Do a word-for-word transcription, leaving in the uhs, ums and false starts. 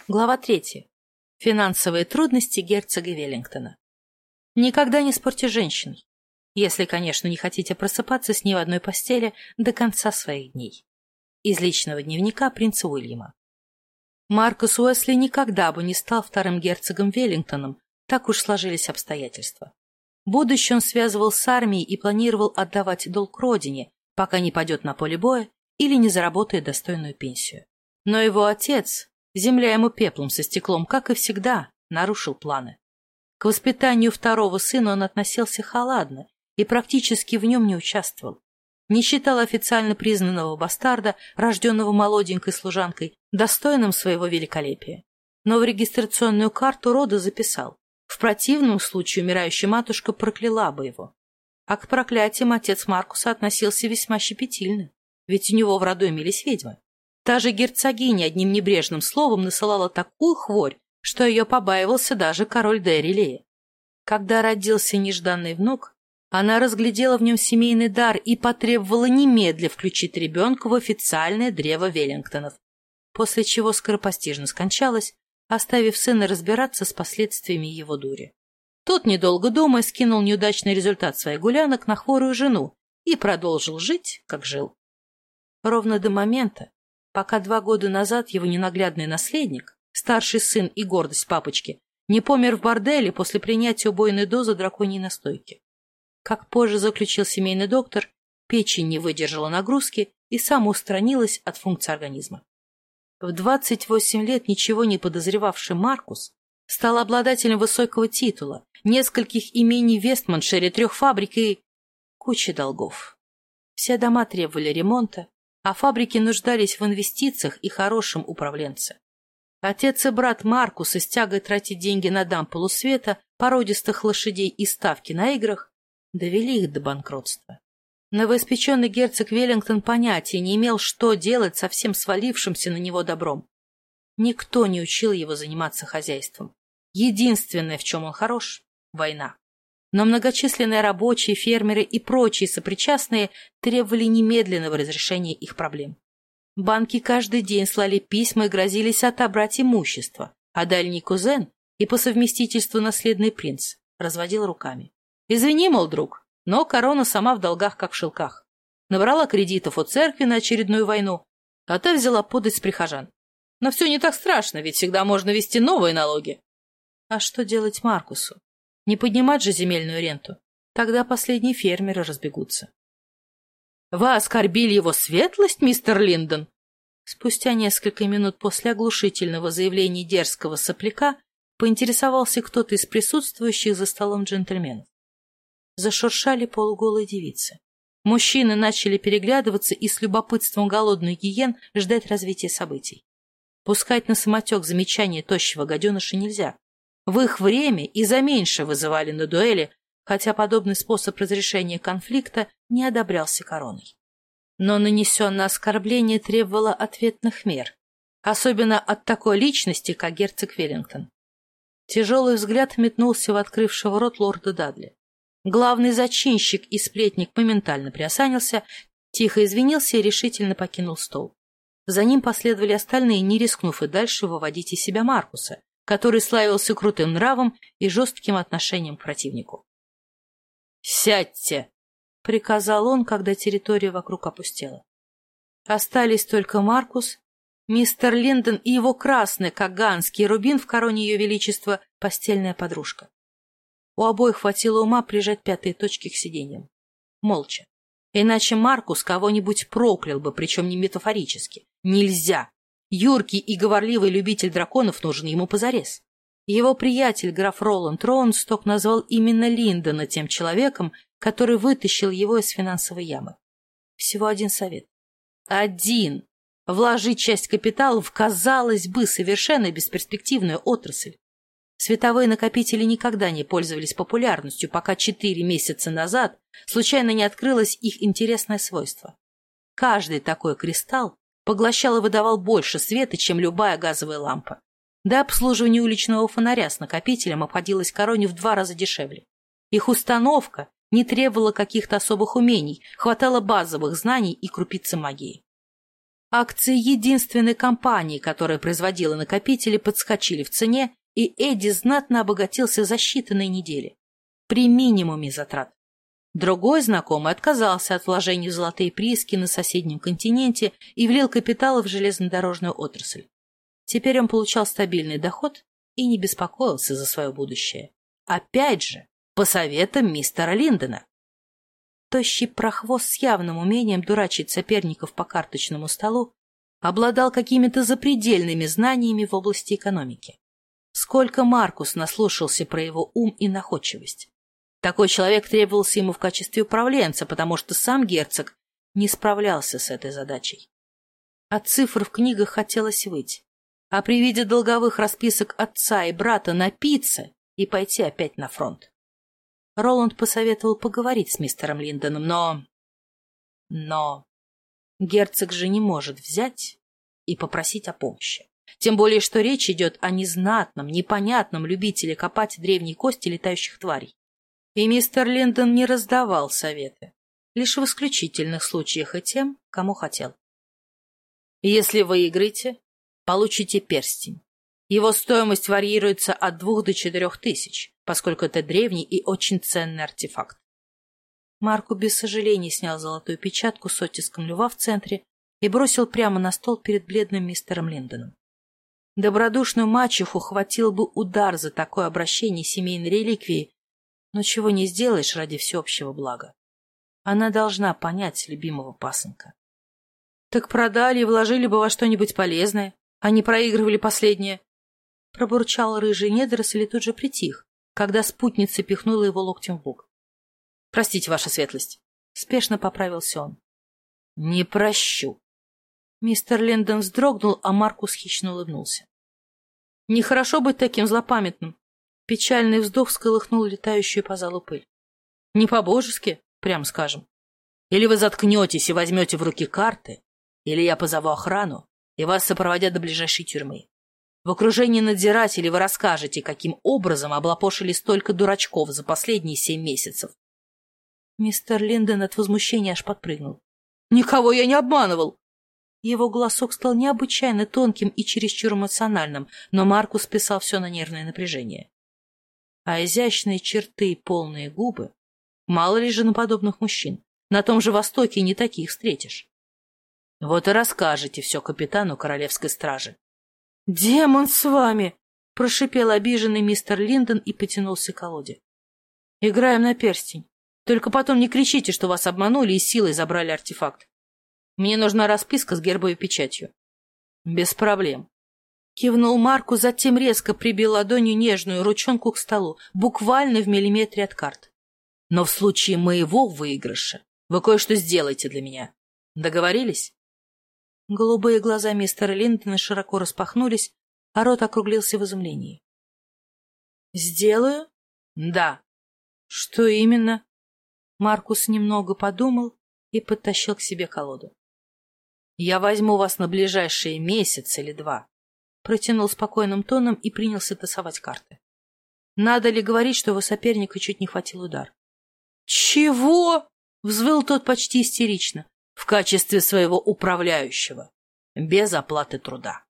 Глава третья. Финансовые трудности герцога Веллингтона. Никогда не спорьте с женщиной, если, конечно, не хотите просыпаться с ней в одной постели до конца своих дней. Из личного дневника принца Уильяма. Маркус Уэсли никогда бы не стал вторым герцогом Веллингтоном, так уж сложились обстоятельства. Будущее он связывал с армией и планировал отдавать долг родине, пока не пойдет на поле боя или не заработает достойную пенсию. Но его отец, земля ему пеплом со стеклом, как и всегда, нарушил планы. К воспитанию второго сына он относился холодно и практически в нем не участвовал. Не считал официально признанного бастарда, рожденного молоденькой служанкой, достойным своего великолепия. Но в регистрационную карту рода записал. В противном случае умирающая матушка прокляла бы его. А к проклятиям отец Маркуса относился весьма щепетильно, ведь у него в роду имелись ведьмы. Та же герцогиня одним небрежным словом насылала такую хворь, что ее побаивался даже король Деррилея. Когда родился нежданный внук, она разглядела в нем семейный дар и потребовала немедля включить ребенка в официальное древо Веллингтонов, после чего скоропостижно скончалась, оставив сына разбираться с последствиями его дури. Тот, недолго думая, скинул неудачный результат своих гулянок на хворую жену и продолжил жить, как жил. Ровно до момента, пока два года назад его ненаглядный наследник, старший сын и гордость папочки, не помер в борделе после принятия убойной дозы драконьей настойки. Как позже заключил семейный доктор, печень не выдержала нагрузки и самоустранилась от функций организма. В двадцать восемь лет ничего не подозревавший Маркус стал обладателем высокого титула, нескольких имений в Вестманшире, трех фабрик и кучи долгов. Все дома требовали ремонта, а фабрики нуждались в инвестициях и хорошем управленце. Отец и брат Маркуса с тягой тратить деньги на дам полусвета, породистых лошадей и ставки на играх довели их до банкротства. Новоиспеченный герцог Веллингтон понятия не имел, что делать со всем свалившимся на него добром. Никто не учил его заниматься хозяйством. Единственное, в чем он хорош — война. Но многочисленные рабочие, фермеры и прочие сопричастные требовали немедленного разрешения их проблем. Банки каждый день слали письма и грозились отобрать имущество, а дальний кузен и по совместительству наследный принц разводил руками. «Извини, мол, друг, но корона сама в долгах, как в шелках. Набрала кредитов у церкви на очередную войну, а та взяла подать с прихожан. Но все не так страшно, ведь всегда можно вести новые налоги». А что делать Маркусу? Не поднимать же земельную ренту. Тогда последние фермеры разбегутся. «Вы оскорбили его светлость, мистер Линдон?» Спустя несколько минут после оглушительного заявления дерзкого сопляка поинтересовался кто-то из присутствующих за столом джентльменов. Зашуршали полуголые девицы. Мужчины начали переглядываться и с любопытством голодных гиен ждать развития событий. Пускать на самотек замечания тощего гаденыша нельзя. В их время и за меньше вызывали на дуэли, хотя подобный способ разрешения конфликта не одобрялся короной. Но нанесенное оскорбление требовало ответных мер, особенно от такой личности, как герцог Веллингтон. Тяжелый взгляд метнулся в открывшего рот лорда Дадли. Главный зачинщик и сплетник моментально приосанился, тихо извинился и решительно покинул стол. За ним последовали остальные, не рискнув и дальше выводить из себя Маркуса, который славился крутым нравом и жестким отношением к противнику. «Сядьте!» — приказал он, когда территория вокруг опустела. Остались только Маркус, мистер Линдон и его красный, как ганский рубин в короне ее величества, постельная подружка. У обоих хватило ума прижать пятые точки к сиденьям. Молча. Иначе Маркус кого-нибудь проклял бы, причем не метафорически. Нельзя! Юркий и говорливый любитель драконов нужен ему позарез. Его приятель, граф Роланд Роунсток, назвал именно Линдона тем человеком, который вытащил его из финансовой ямы. Всего один совет. Один. Вложить часть капитала в, казалось бы, совершенно бесперспективную отрасль. Световые накопители никогда не пользовались популярностью, пока четыре месяца назад случайно не открылось их интересное свойство. Каждый такой кристалл поглощал и выдавал больше света, чем любая газовая лампа. Да обслуживание уличного фонаря с накопителем обходилось короне в два раза дешевле. Их установка не требовала каких-то особых умений, хватало базовых знаний и крупицы магии. Акции единственной компании, которая производила накопители, подскочили в цене, и Эдди знатно обогатился за считанные недели. При минимуме затрат. Другой знакомый отказался от вложений в золотые прииски на соседнем континенте и влил капиталы в железнодорожную отрасль. Теперь он получал стабильный доход и не беспокоился за свое будущее. Опять же, по советам мистера Линдона. Тощий прохвост с явным умением дурачить соперников по карточному столу обладал какими-то запредельными знаниями в области экономики. Сколько Маркус наслушался про его ум и находчивость. Такой человек требовался ему в качестве управленца, потому что сам герцог не справлялся с этой задачей. От цифр в книгах хотелось выть, а при виде долговых расписок отца и брата напиться и пойти опять на фронт. Роланд посоветовал поговорить с мистером Линдоном, но... Но... Герцог же не может взять и попросить о помощи. Тем более, что речь идет о незнатном, непонятном любителе копать древние кости летающих тварей. И мистер Линдон не раздавал советы, лишь в исключительных случаях и тем, кому хотел. Если выиграете, получите перстень. Его стоимость варьируется от двух до четырех тысяч, поскольку это древний и очень ценный артефакт. Марко без сожаления снял золотую печатку с оттиском льва в центре и бросил прямо на стол перед бледным мистером Линдоном. Добродушную мачеху хватил бы удар за такое обращение семейной реликвии, но чего не сделаешь ради всеобщего блага. Она должна понять любимого пасынка. Так продали и вложили бы во что-нибудь полезное, а не проигрывали последнее. Пробурчал рыжий недоросль и тут же притих, когда спутница пихнула его локтем в бок. — Простите, ваша светлость. Спешно поправился он. — Не прощу. Мистер Линдон вздрогнул, а Маркус хищно улыбнулся. — Нехорошо быть таким злопамятным. Печальный вздох всколыхнул летающую по залу пыль. — Не по-божески, прям скажем. Или вы заткнетесь и возьмете в руки карты, или я позову охрану, и вас сопроводят до ближайшей тюрьмы. В окружении надзирателей вы расскажете, каким образом облапошили столько дурачков за последние семь месяцев. Мистер Линдон от возмущения аж подпрыгнул. — Никого я не обманывал! Его голосок стал необычайно тонким и чересчур эмоциональным, но Маркус списал все на нервное напряжение. А изящные черты и полные губы, мало ли же на подобных мужчин, на том же Востоке не таких встретишь. Вот и расскажете все капитану королевской стражи. — Демон с вами! — прошипел обиженный мистер Линдон и потянулся к колоде. — Играем на перстень. Только потом не кричите, что вас обманули и силой забрали артефакт. Мне нужна расписка с гербовой печатью. — Без проблем. Кивнул Марку, затем резко прибил ладонью нежную ручонку к столу, буквально в миллиметре от карт. — Но в случае моего выигрыша вы кое-что сделаете для меня. Договорились? Голубые глаза мистера Линдона широко распахнулись, а рот округлился в изумлении. — Сделаю? — Да. — Что именно? Маркус немного подумал и подтащил к себе колоду. — Я возьму вас на ближайшие месяц или два. Протянул спокойным тоном и принялся тасовать карты. Надо ли говорить, что его соперника чуть не хватил удар? — Чего? — взвыл тот почти истерично. — В качестве своего управляющего. Без оплаты труда.